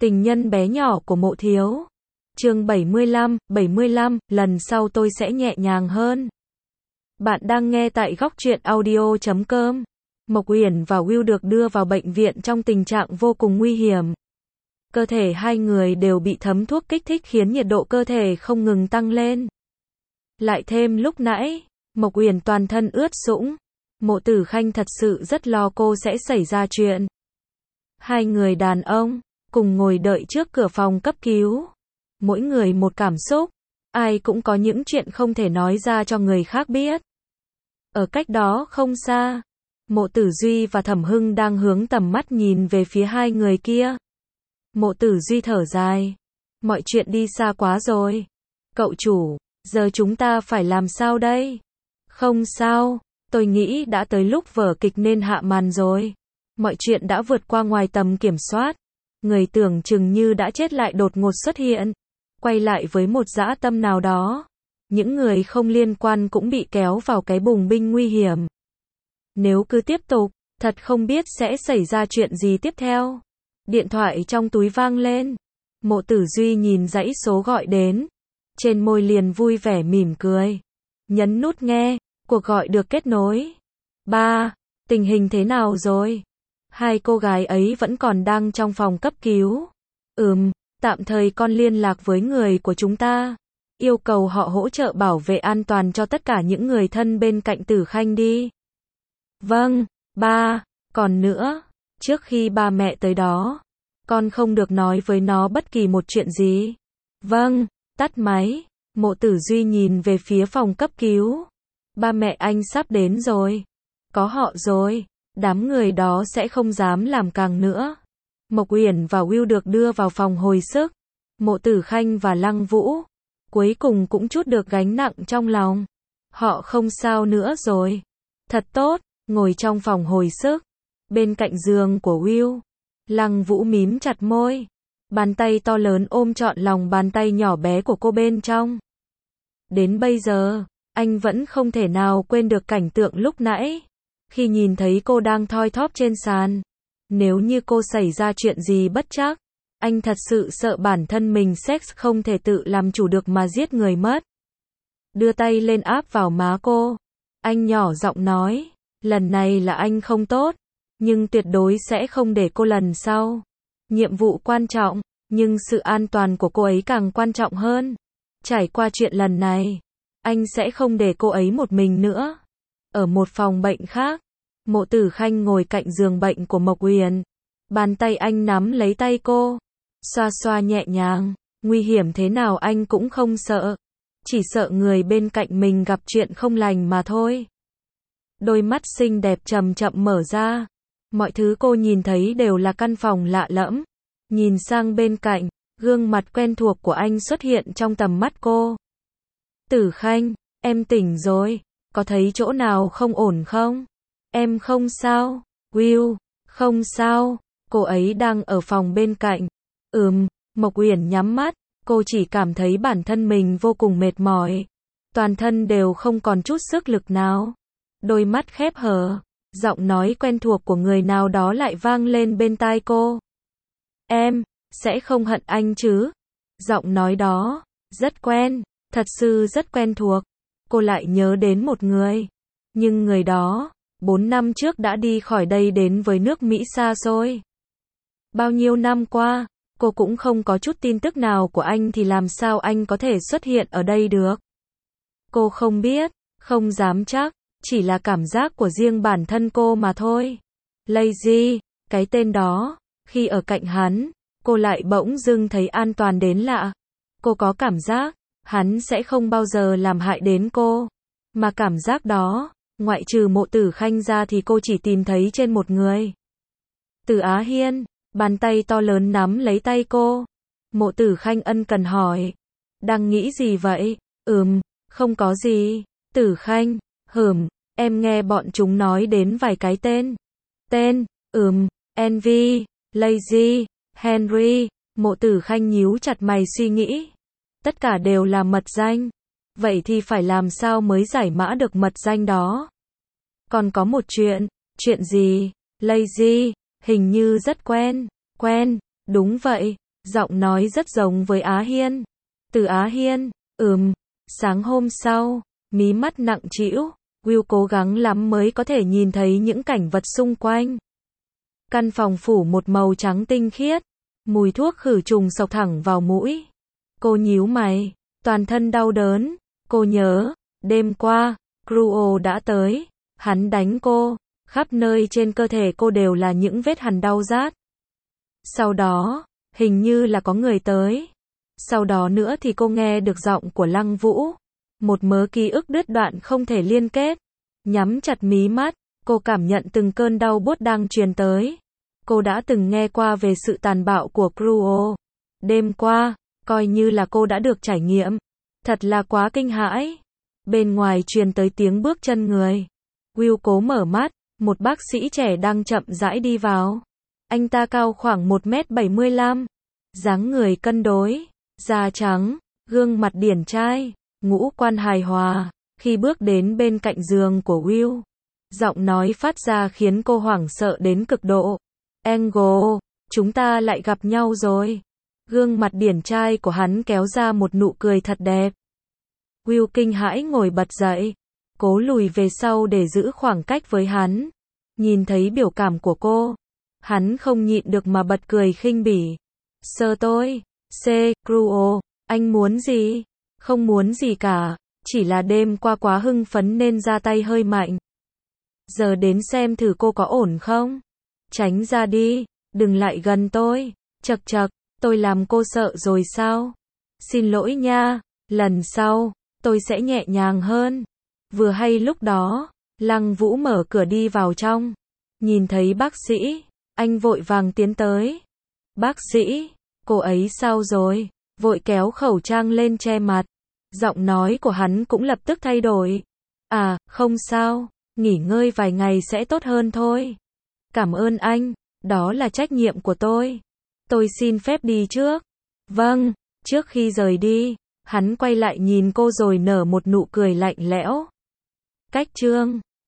Tình nhân bé nhỏ của Mộ Thiếu. Chương 75, lần sau tôi sẽ nhẹ nhàng hơn. Bạn đang nghe tại góc truyện audio.com. Mộc Uyển và Will được đưa vào bệnh viện trong tình trạng vô cùng nguy hiểm. Cơ thể hai người đều bị thấm thuốc kích thích khiến nhiệt độ cơ thể không ngừng tăng lên. Lại thêm lúc nãy, Mộc Uyển toàn thân ướt sũng. Mộ Tử Khanh thật sự rất lo cô sẽ xảy ra chuyện. Hai người đàn ông cùng ngồi đợi trước cửa phòng cấp cứu. Mỗi người một cảm xúc, ai cũng có những chuyện không thể nói ra cho người khác biết. Ở cách đó không xa, Mộ Tử Duy và Thẩm Hưng đang hướng tầm mắt nhìn về phía hai người kia. Mộ Tử Duy thở dài. Mọi chuyện đi xa quá rồi. Cậu chủ, giờ chúng ta phải làm sao đây? Không sao, tôi nghĩ đã tới lúc vở kịch nên hạ màn rồi. Mọi chuyện đã vượt qua ngoài tầm kiểm soát. Người tưởng chừng như đã chết lại đột ngột xuất hiện. Quay lại với một dã tâm nào đó. Những người không liên quan cũng bị kéo vào cái bùng binh nguy hiểm. Nếu cứ tiếp tục, thật không biết sẽ xảy ra chuyện gì tiếp theo. Điện thoại trong túi vang lên. Mộ Tử Duy nhìn dãy số gọi đến. Trên môi liền vui vẻ mỉm cười. Nhấn nút nghe, cuộc gọi được kết nối. Ba, tình hình thế nào rồi? Hai cô gái ấy vẫn còn đang trong phòng cấp cứu. Tạm thời con liên lạc với người của chúng ta. Yêu cầu họ hỗ trợ bảo vệ an toàn cho tất cả những người thân bên cạnh Tử Khanh đi. Vâng, ba, còn nữa, trước khi ba mẹ tới đó, con không được nói với nó bất kỳ một chuyện gì. Vâng, tắt máy. Mộ Tử Duy nhìn về phía phòng cấp cứu. Ba mẹ anh sắp đến rồi. Có họ rồi. Đám người đó sẽ không dám làm càng nữa. Mộc Uyển và Will được đưa vào phòng hồi sức. Mộ Tử Khanh và Lăng Vũ cuối cùng cũng trút được gánh nặng trong lòng. Họ không sao nữa rồi. Thật tốt, ngồi trong phòng hồi sức. Bên cạnh giường của Will, Lăng Vũ mím chặt môi. Bàn tay to lớn ôm trọn lòng bàn tay nhỏ bé của cô bên trong. Đến bây giờ, anh vẫn không thể nào quên được cảnh tượng lúc nãy. Khi nhìn thấy cô đang thoi thóp trên sàn. Nếu như cô xảy ra chuyện gì bất trắc, anh thật sự sợ bản thân mình sex không thể tự làm chủ được mà giết người mất. Đưa tay lên áp vào má cô. Anh nhỏ giọng nói, lần này là anh không tốt, nhưng tuyệt đối sẽ không để cô lần sau. Nhiệm vụ quan trọng, nhưng sự an toàn của cô ấy càng quan trọng hơn. Trải qua chuyện lần này, anh sẽ không để cô ấy một mình nữa. Ở một phòng bệnh khác, Mộ Tử Khanh ngồi cạnh giường bệnh của Mộc Uyển. Bàn tay anh nắm lấy tay cô, xoa xoa nhẹ nhàng. Nguy hiểm thế nào anh cũng không sợ. Chỉ sợ người bên cạnh mình gặp chuyện không lành mà thôi. Đôi mắt xinh đẹp chậm chậm mở ra. Mọi thứ cô nhìn thấy đều là căn phòng lạ lẫm. Nhìn sang bên cạnh, gương mặt quen thuộc của anh xuất hiện trong tầm mắt cô. Tử Khanh, em tỉnh rồi. Có thấy chỗ nào không ổn không? Em không sao. Will, không sao. Cô ấy đang ở phòng bên cạnh. Mộc Uyển nhắm mắt. Cô chỉ cảm thấy bản thân mình vô cùng mệt mỏi. Toàn thân đều không còn chút sức lực nào. Đôi mắt khép hờ. Giọng nói quen thuộc của người nào đó lại vang lên bên tai cô. Em, sẽ không hận anh chứ? Giọng nói đó, rất quen, thật sự rất quen thuộc. Cô lại nhớ đến một người. Nhưng người đó, 4 năm trước đã đi khỏi đây đến với nước Mỹ xa xôi. Bao nhiêu năm qua, cô cũng không có chút tin tức nào của anh thì làm sao anh có thể xuất hiện ở đây được? Cô không biết, không dám chắc, chỉ là cảm giác của riêng bản thân cô mà thôi. Lazy, cái tên đó, khi ở cạnh hắn, cô lại bỗng dưng thấy an toàn đến lạ. Cô có cảm giác, hắn sẽ không bao giờ làm hại đến cô. Mà cảm giác đó, ngoại trừ Mộ Tử Khanh ra thì cô chỉ tìm thấy trên một người. Từ Á Hiên, bàn tay to lớn nắm lấy tay cô. Mộ Tử Khanh ân cần hỏi. Đang nghĩ gì vậy? Không có gì. Tử Khanh, em nghe bọn chúng nói đến vài cái tên. Tên, Envy, Lazy, Henry. Mộ Tử Khanh nhíu chặt mày suy nghĩ. Tất cả đều là mật danh. Vậy thì phải làm sao mới giải mã được mật danh đó? Còn có một chuyện gì? Lazy, hình như rất quen, đúng vậy, Giọng nói rất giống với Á Hiên. Từ Á Hiên, sáng hôm sau, mí mắt nặng trĩu, Will cố gắng lắm mới có thể nhìn thấy những cảnh vật xung quanh. Căn phòng phủ một màu trắng tinh khiết, mùi thuốc khử trùng xộc thẳng vào mũi. Cô nhíu mày, toàn thân đau đớn, cô nhớ, đêm qua, Cruel đã tới, hắn đánh cô, khắp nơi trên cơ thể cô đều là những vết hằn đau rát. Sau đó, hình như là có người tới. Sau đó nữa thì cô nghe được giọng của Lăng Vũ. Một mớ ký ức đứt đoạn không thể liên kết. Nhắm chặt mí mắt, cô cảm nhận từng cơn đau buốt đang truyền tới. Cô đã từng nghe qua về sự tàn bạo của Cruel. Đêm qua, coi như là cô đã được trải nghiệm. Thật là quá kinh hãi. Bên ngoài truyền tới tiếng bước chân người. Will cố mở mắt, một bác sĩ trẻ đang chậm rãi đi vào. Anh ta cao khoảng 1m75, dáng người cân đối, da trắng, gương mặt điển trai, ngũ quan hài hòa. Khi bước đến bên cạnh giường của Will, giọng nói phát ra khiến cô hoảng sợ đến cực độ. Angle, chúng ta lại gặp nhau rồi. Gương mặt điển trai của hắn kéo ra một nụ cười thật đẹp. Will kinh hãi ngồi bật dậy, cố lùi về sau để giữ khoảng cách với hắn. Nhìn thấy biểu cảm của cô, hắn không nhịn được mà bật cười khinh bỉ. Sơ tôi, Cruel, anh muốn gì? Không muốn gì cả, chỉ là đêm qua quá hưng phấn nên ra tay hơi mạnh. Giờ đến xem thử cô có ổn không? Tránh ra đi, đừng lại gần tôi. Chậc chậc, tôi làm cô sợ rồi sao? Xin lỗi nha, lần sau, tôi sẽ nhẹ nhàng hơn. Vừa hay lúc đó, Lăng Vũ mở cửa đi vào trong. Nhìn thấy bác sĩ, anh vội vàng tiến tới. Bác sĩ, cô ấy sao rồi? Vội kéo khẩu trang lên che mặt. Giọng nói của hắn cũng lập tức thay đổi. À, không sao, nghỉ ngơi vài ngày sẽ tốt hơn thôi. Cảm ơn anh, đó là trách nhiệm của tôi. Tôi xin phép đi trước. Vâng, trước khi rời đi, hắn quay lại nhìn cô rồi nở một nụ cười lạnh lẽo. Cách chương